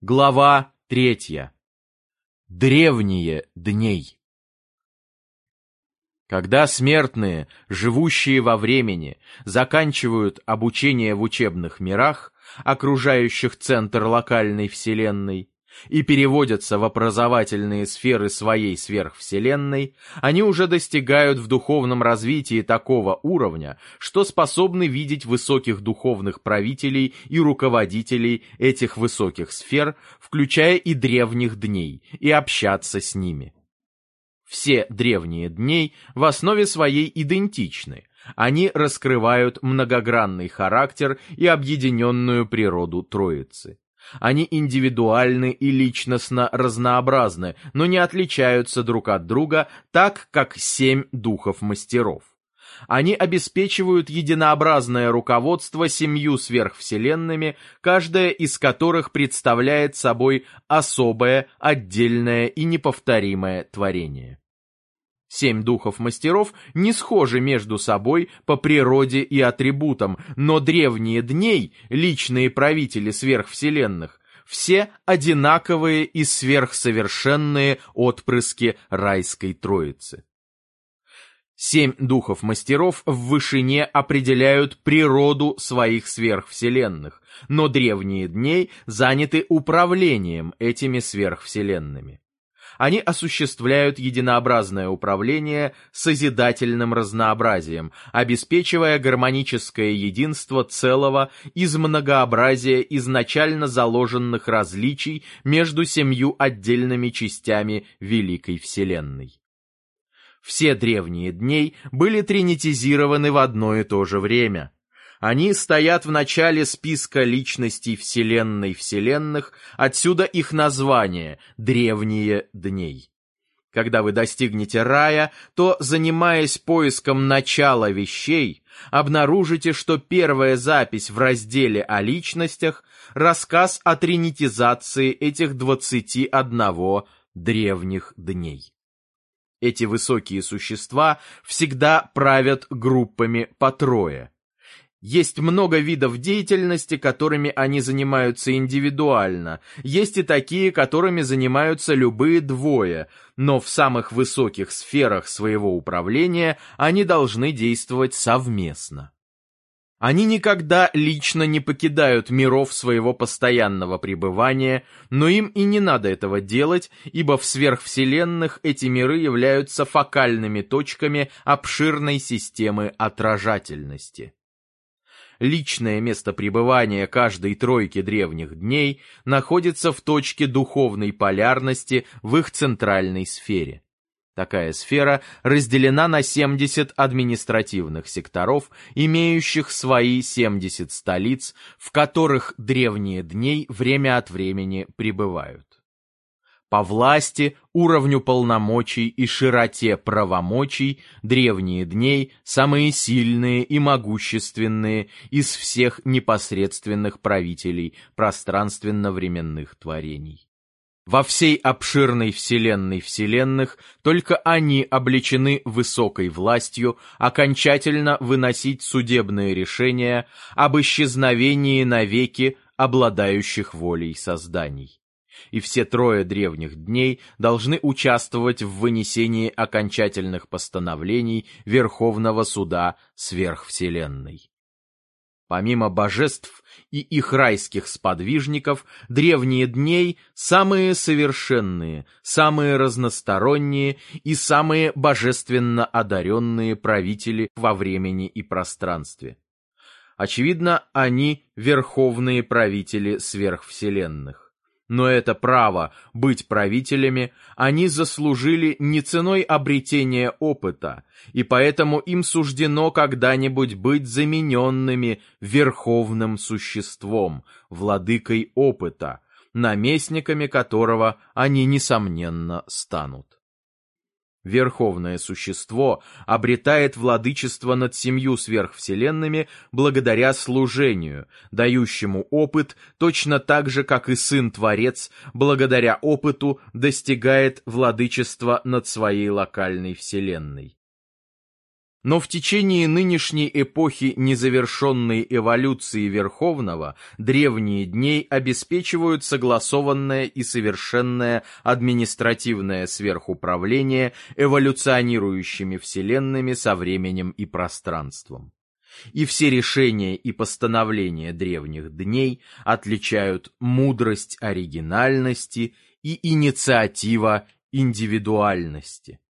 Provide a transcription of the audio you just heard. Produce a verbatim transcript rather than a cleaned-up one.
Глава третья. Древние дней. Когда смертные, живущие во времени, заканчивают обучение в учебных мирах, окружающих центр локальной вселенной, и переводятся в образовательные сферы своей сверхвселенной, они уже достигают в духовном развитии такого уровня, что способны видеть высоких духовных правителей и руководителей этих высоких сфер, включая и древних дней, и общаться с ними. Все древние дней в основе своей идентичны. Они раскрывают многогранный характер и объединенную природу Троицы. Они индивидуальны и личностно разнообразны, но не отличаются друг от друга так, как семь духов мастеров. Они обеспечивают единообразное руководство семью сверхвселенными, каждая из которых представляет собой особое, отдельное и неповторимое творение. Семь духов мастеров не схожи между собой по природе и атрибутам, но древние дней, личные правители сверхвселенных, все одинаковые и сверхсовершенные отпрыски райской Троицы. Семь духов мастеров в вышине определяют природу своих сверхвселенных, но древние дней заняты управлением этими сверхвселенными. Они осуществляют единообразное управление созидательным разнообразием, обеспечивая гармоническое единство целого из многообразия изначально заложенных различий между семью отдельными частями Великой Вселенной. Все древние дней были тринитизированы в одно и то же время. Они стоят в начале списка личностей Вселенной Вселенных, отсюда их название «Древние дней». Когда вы достигнете рая, то, занимаясь поиском начала вещей, обнаружите, что первая запись в разделе о личностях – рассказ о тринитизации этих двадцати одного древних дней. Эти высокие существа всегда правят группами по трое. Есть много видов деятельности, которыми они занимаются индивидуально, есть и такие, которыми занимаются любые двое, но в самых высоких сферах своего управления они должны действовать совместно. Они никогда лично не покидают миров своего постоянного пребывания, но им и не надо этого делать, ибо в сверхвселенных эти миры являются фокальными точками обширной системы отражательности. Личное место пребывания каждой тройки древних дней находится в точке духовной полярности в их центральной сфере. Такая сфера разделена на семьдесят административных секторов, имеющих свои семьдесят столиц, в которых древние дней время от времени пребывают. По власти, уровню полномочий и широте правомочий древние дней самые сильные и могущественные из всех непосредственных правителей пространственно-временных творений. Во всей обширной вселенной вселенных только они облечены высокой властью окончательно выносить судебные решения об исчезновении навеки обладающих волей созданий. И все трое древних дней должны участвовать в вынесении окончательных постановлений Верховного Суда Сверхвселенной. Помимо божеств и их райских сподвижников, древние дней – самые совершенные, самые разносторонние и самые божественно одаренные правители во времени и пространстве. Очевидно, они – верховные правители сверхвселенных. Но это право быть правителями они заслужили не ценой обретения опыта, и поэтому им суждено когда-нибудь быть замененными верховным существом, владыкой опыта, наместниками которого они, несомненно, станут. Верховное существо обретает владычество над семью сверхвселенными благодаря служению, дающему опыт, точно так же, как и Сын-Творец, благодаря опыту достигает владычества над своей локальной вселенной. Но в течение нынешней эпохи незавершенной эволюции Верховного древние дней обеспечивают согласованное и совершенное административное сверхуправление эволюционирующими вселенными со временем и пространством. И все решения и постановления древних дней отличают мудрость оригинальности и инициатива индивидуальности.